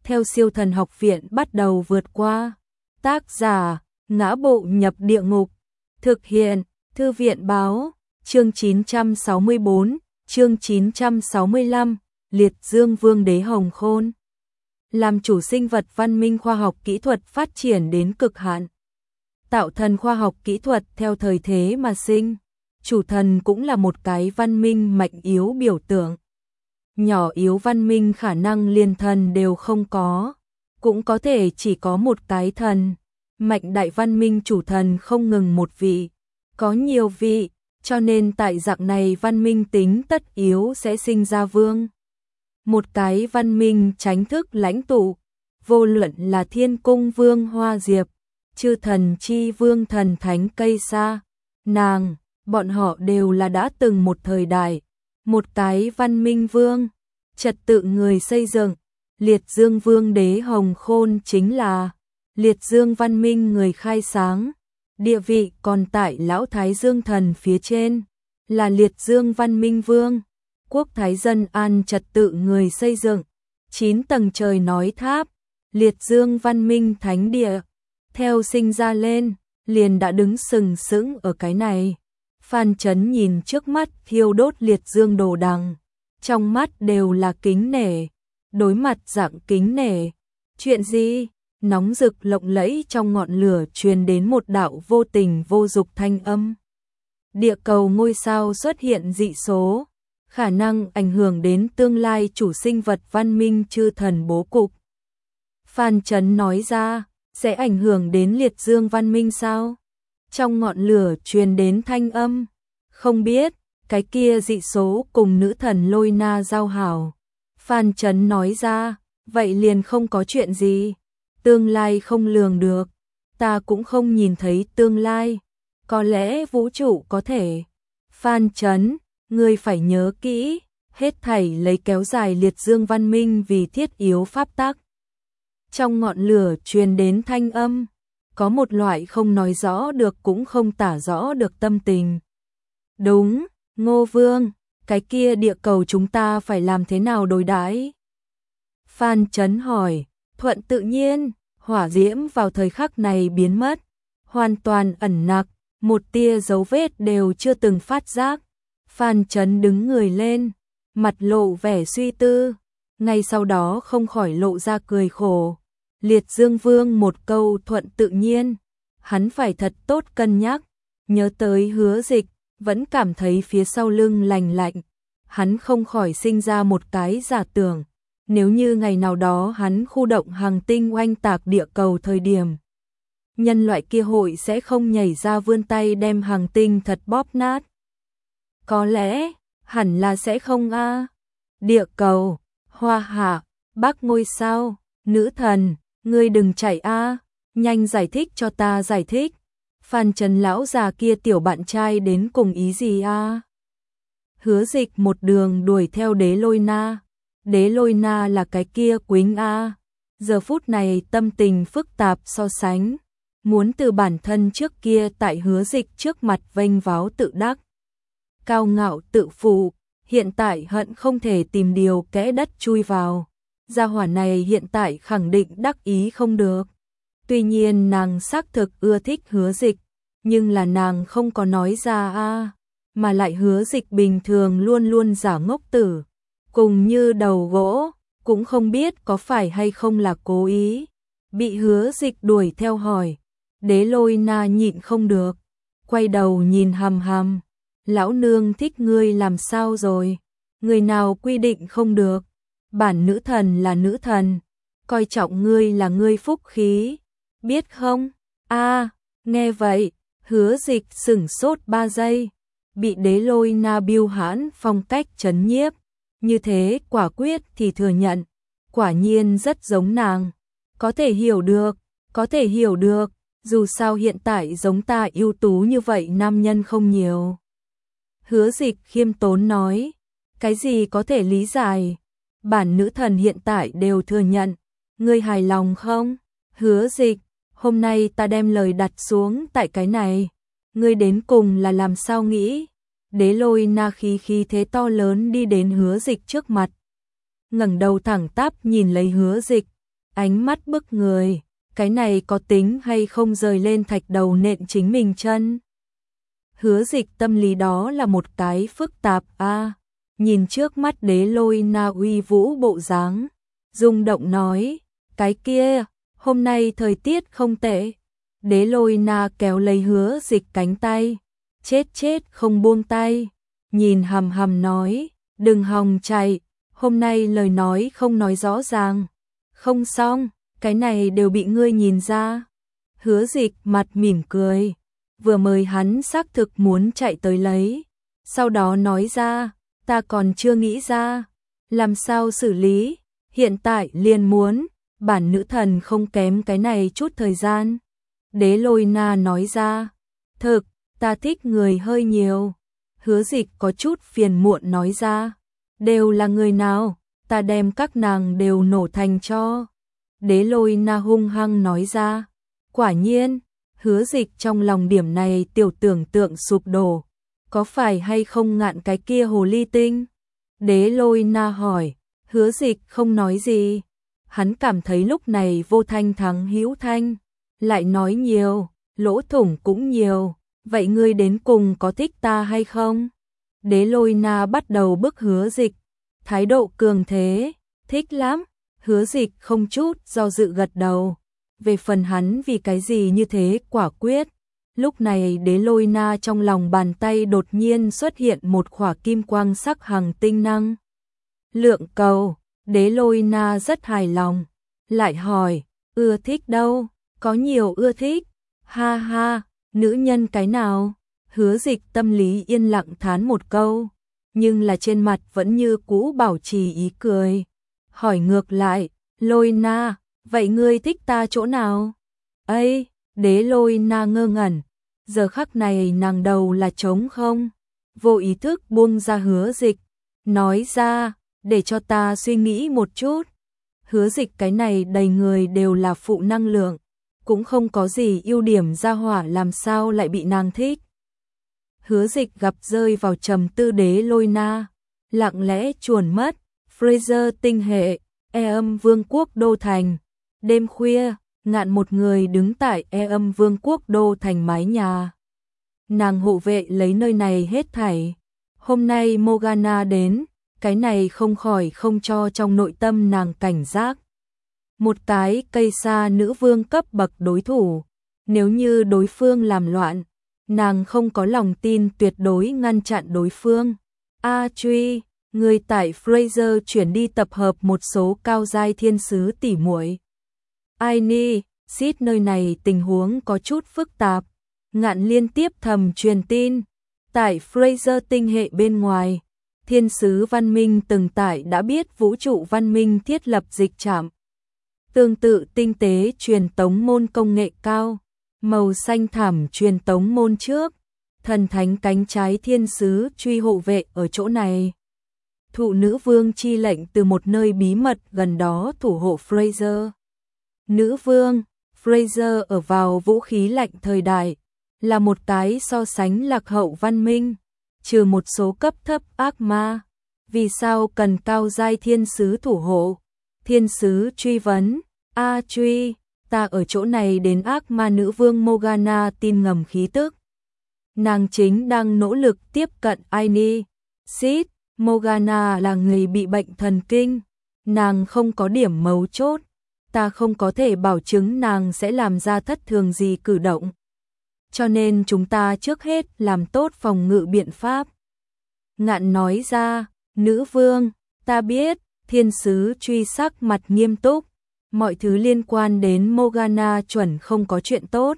theo Siêu Thần Học Viện bắt đầu vượt qua. Tác giả: Ngã Bộ Nhập Địa Ngục. Thực hiện: Thư viện báo. Chương 964, chương 965, Liệt Dương Vương Đế Hồng Khôn. Làm chủ sinh vật văn minh khoa học kỹ thuật phát triển đến cực hạn. Tạo thần khoa học kỹ thuật theo thời thế mà sinh. Chủ thần cũng là một cái văn minh mạnh yếu biểu tượng. Nhỏ yếu văn minh khả năng liền thần đều không có, cũng có thể chỉ có một cái thần. Mạnh đại văn minh chủ thần không ngừng một vị, có nhiều vị, cho nên tại dạng này văn minh tính tất yếu sẽ sinh ra vương. Một cái văn minh tránh thức lãnh tụ, vô luận là Thiên Cung Vương Hoa Diệp, chư thần chi vương thần thánh Cây Sa, nàng, bọn họ đều là đã từng một thời đại, một cái văn minh vương, trật tự người xây dựng. Liệt Dương Vương Đế Hồng Khôn chính là Liệt Dương văn minh người khai sáng, địa vị còn tại Lão Thái Dương thần phía trên, là Liệt Dương văn minh vương. Quốc thái dân an trật tự người xây dựng, 9 tầng trời nói tháp, Liệt Dương văn minh thánh địa, theo sinh ra lên, liền đã đứng sừng sững ở cái này. Phan Chấn nhìn trước mắt thiêu đốt Liệt Dương đồ đằng, trong mắt đều là kính nể, đối mặt dạng kính nể. Chuyện gì? Nóng rực lộng lẫy trong ngọn lửa truyền đến một đạo vô tình vô dục thanh âm. Địa cầu ngôi sao xuất hiện dị số, khả năng ảnh hưởng đến tương lai chủ sinh vật văn minh chư thần bố cục. Phan Chấn nói ra, sẽ ảnh hưởng đến Liệt Dương văn minh sao? Trong ngọn lửa truyền đến thanh âm, không biết, cái kia dị số cùng nữ thần Lôi Na giao hảo. Phan Chấn nói ra, vậy liền không có chuyện gì, tương lai không lường được, ta cũng không nhìn thấy tương lai, có lẽ vũ trụ có thể. Phan Chấn, ngươi phải nhớ kỹ, hết thảy lấy kéo dài Liệt Dương văn minh vì thiết yếu pháp tắc. Trong ngọn lửa truyền đến thanh âm, có một loại không nói rõ được cũng không tả rõ được tâm tình. Đúng, Ngô Vương, cái kia địa cầu chúng ta phải làm thế nào đối đãi? Phan Chấn hỏi. Thuận tự nhiên, hỏa diễm vào thời khắc này biến mất, hoàn toàn ẩn nặc, một tia dấu vết đều chưa từng phát giác. Phan Chấn đứng người lên, mặt lộ vẻ suy tư, ngay sau đó không khỏi lộ ra cười khổ. Liệt Dương Vương một câu thuận tự nhiên, hắn phải thật tốt cân nhắc, nhớ tới Hứa Dịch, vẫn cảm thấy phía sau lưng lành lạnh, hắn không khỏi sinh ra một cái giả tưởng. Nếu như ngày nào đó hắn khu động hành tinh oanh tạc địa cầu thời điểm, nhân loại kia hội sẽ không nhảy ra vươn tay đem hành tinh thật bóp nát. Có lẽ, hẳn là sẽ không a. Địa cầu, Hoa Hạ, Bắc ngôi sao, nữ thần, ngươi đừng chạy a, nhanh giải thích cho ta giải thích. Phan Chấn lão già kia tiểu bạn trai đến cùng ý gì a? Hứa Dịch một đường đuổi theo Đế Lôi Na. Đế Lôi Na là cái kia Quýnh a. Giờ phút này tâm tình phức tạp so sánh, muốn từ bản thân trước kia tại Hứa Dịch trước mặt vênh váo tự đắc, cao ngạo tự phụ, hiện tại hận không thể tìm điều kẽ đất chui vào. Gia hỏa này hiện tại khẳng định đắc ý không được. Tuy nhiên nàng xác thực ưa thích Hứa Dịch, nhưng là nàng không có nói ra a, mà lại Hứa Dịch bình thường luôn luôn giả ngốc tử, cùng như đầu gỗ, cũng không biết có phải hay không là cố ý. Bị Hứa Dịch đuổi theo hỏi, Đế Lôi Na nhịn không được, quay đầu nhìn hằm hằm. Lão nương thích ngươi làm sao rồi? Người nào quy định không được? Bản nữ thần là nữ thần, coi trọng ngươi là ngươi phúc khí, biết không? A, nghe vậy, Hứa Dịch sửng sốt 3 giây, bị Đế Lôi Na biêu hãn phong cách trấn nhiếp, như thế quả quyết thì thừa nhận, quả nhiên rất giống nàng. Có thể hiểu được, có thể hiểu được, dù sao hiện tại giống ta ưu tú như vậy nam nhân không nhiều. Hứa Dịch khiêm tốn nói, cái gì có thể lý giải, bản nữ thần hiện tại đều thừa nhận, ngươi hài lòng không? Hứa Dịch, hôm nay ta đem lời đặt xuống tại cái này, ngươi đến cùng là làm sao nghĩ? Đế Lôi Na khí thế to lớn đi đến Hứa Dịch trước mặt, ngẩng đầu thẳng tắp nhìn lấy Hứa Dịch, ánh mắt bức người, cái này có tính hay không rời lên thạch đầu nện chính mình chân. Hứa Dịch tâm lý đó là một cái phức tạp a. Nhìn trước mắt Đế Lôi Na uy vũ bộ dáng, rung động nói, cái kia, hôm nay thời tiết không tệ. Đế Lôi Na kéo lấy Hứa Dịch cánh tay, chết không buông tay, nhìn hằm hằm nói, đừng hòng chạy, hôm nay lời nói không nói rõ ràng. Không xong, cái này đều bị ngươi nhìn ra. Hứa Dịch mặt mỉm cười, vừa mời hắn xác thực muốn chạy tới lấy, sau đó nói ra, ta còn chưa nghĩ ra, làm sao xử lý, hiện tại liền muốn, bản nữ thần không kém cái này chút thời gian. Đế Lôi Na nói ra, thực, ta thích người hơi nhiều. Hứa Dịch có chút phiền muộn nói ra, đều là người nào, ta đem các nàng đều nổ thành cho. Đế Lôi Na hung hăng nói ra, quả nhiên, Hứa Dịch trong lòng điểm này tiểu tưởng tượng sụp đổ, có phải hay không ngạn cái kia hồ ly tinh? Đế Lôi Na hỏi, Hứa Dịch không nói gì, hắn cảm thấy lúc này vô thanh thắng hữu thanh, lại nói nhiều, lỗ thủng cũng nhiều, vậy ngươi đến cùng có thích ta hay không? Đế Lôi Na bắt đầu bức Hứa Dịch, thái độ cường thế, thích lắm. Hứa Dịch không chút do dự gật đầu. Về phần hắn vì cái gì như thế quả quyết. Lúc này Đế Lôi Na trong lòng bàn tay đột nhiên xuất hiện một khỏa kim quang sắc hằng tinh năng lượng cầu. Đế Lôi Na rất hài lòng, lại hỏi, ưa thích đâu? Có nhiều ưa thích. Ha ha, nữ nhân cái nào? Hứa Dịch tâm lý yên lặng thán một câu, nhưng là trên mặt vẫn như cũ bảo trì ý cười. Hỏi ngược lại, Lôi Na, vậy ngươi thích ta chỗ nào? Ây, Đế Lôi Na ngơ ngẩn, giờ khắc này nàng đầu là trống không, vô ý thức buông ra Hứa Dịch, nói ra, để cho ta suy nghĩ một chút. Hứa Dịch cái này đầy người đều là phụ năng lượng, cũng không có gì ưu điểm ra hỏa làm sao lại bị nàng thích. Hứa Dịch gặp rơi vào trầm tư Đế Lôi Na, lặng lẽ chuồn mất. Fraser tinh hệ, Âm Vương quốc đô thành. Đêm khuya, ngạn một người đứng tại Âm Vương quốc đô thành mái nhà. Nàng hộ vệ lấy nơi này hết thảy. Hôm nay Morgana đến, cái này không khỏi không cho trong nội tâm nàng cảnh giác. Một cái cây sa nữ vương cấp bậc đối thủ, nếu như đối phương làm loạn, nàng không có lòng tin tuyệt đối ngăn chặn đối phương. A Truy, người tại Fraser chuyển đi tập hợp một số cao giai thiên sứ tỉ muội. Aini, Sid nơi này tình huống có chút phức tạp. Ngạn liên tiếp thầm truyền tin. Tại Fraser tinh hệ bên ngoài, thiên sứ văn minh từng tại đã biết vũ trụ văn minh thiết lập dịch trạm. Tương tự tinh tế truyền tống môn công nghệ cao, màu xanh thảm truyền tống môn trước, thần thánh cánh trái thiên sứ truy hộ vệ ở chỗ này. Thụ nữ vương chi lệnh từ một nơi bí mật gần đó thủ hộ Fraser. Nữ vương, Fraser ở vào vũ khí lạnh thời đại, là một cái so sánh lạc hậu văn minh, trừ một số cấp thấp ác ma. Vì sao cần cao giai thiên sứ thủ hộ? Thiên sứ truy vấn, A Truy, ta ở chỗ này đến ác ma nữ vương Morgana tin ngầm khí tức. Nàng chính đang nỗ lực tiếp cận Aini. Sid, Morgana là người bị bệnh thần kinh, nàng không có điểm mấu chốt, ta không có thể bảo chứng nàng sẽ làm ra thất thường gì cử động. Cho nên chúng ta trước hết làm tốt phòng ngự biện pháp. Ngạn nói ra, nữ vương, ta biết, thiên sứ truy sắc mặt nghiêm túc, mọi thứ liên quan đến Morgana chuẩn không có chuyện tốt.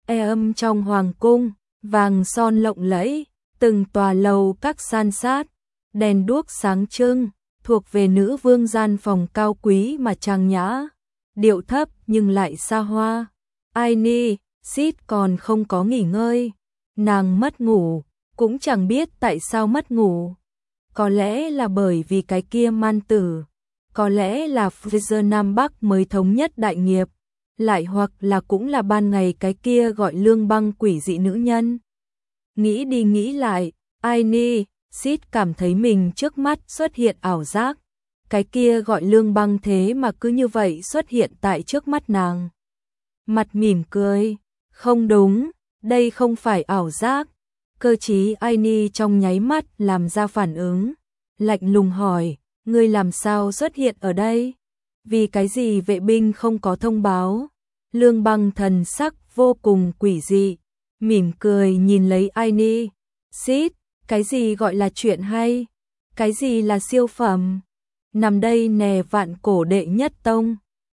Âm trong hoàng cung, vàng son lộng lẫy, từng tòa lầu các san sát, đèn đuốc sáng trưng, thuộc về nữ vương gian phòng cao quý mà trang nhã, điệu thấp nhưng lại xa hoa. Aini, Sid còn không có nghỉ ngơi, nàng mất ngủ, cũng chẳng biết tại sao mất ngủ. Có lẽ là bởi vì cái kia man tử, có lẽ là Fraser Nam Bắc mới thống nhất đại nghiệp, lại hoặc là cũng là ban ngày cái kia gọi Lương Băng quỷ dị nữ nhân. Nghĩ đi nghĩ lại, Aini, Sid cảm thấy mình trước mắt xuất hiện ảo giác. cái kia gọi Lương Băng thế mà cứ như vậy xuất hiện tại trước mắt nàng. Mặt mỉm cười, không đúng, đây không phải ảo giác. Cơ trí Aini trong nháy mắt làm ra phản ứng, lạnh lùng hỏi, ngươi làm sao xuất hiện ở đây? Vì cái gì vệ binh không có thông báo? Lương Băng thần sắc vô cùng quỷ dị, mỉm cười nhìn lấy Aini. Xít, cái gì gọi là chuyện hay? Cái gì là siêu phẩm? Nằm đây nè, vạn cổ đệ nhất tông.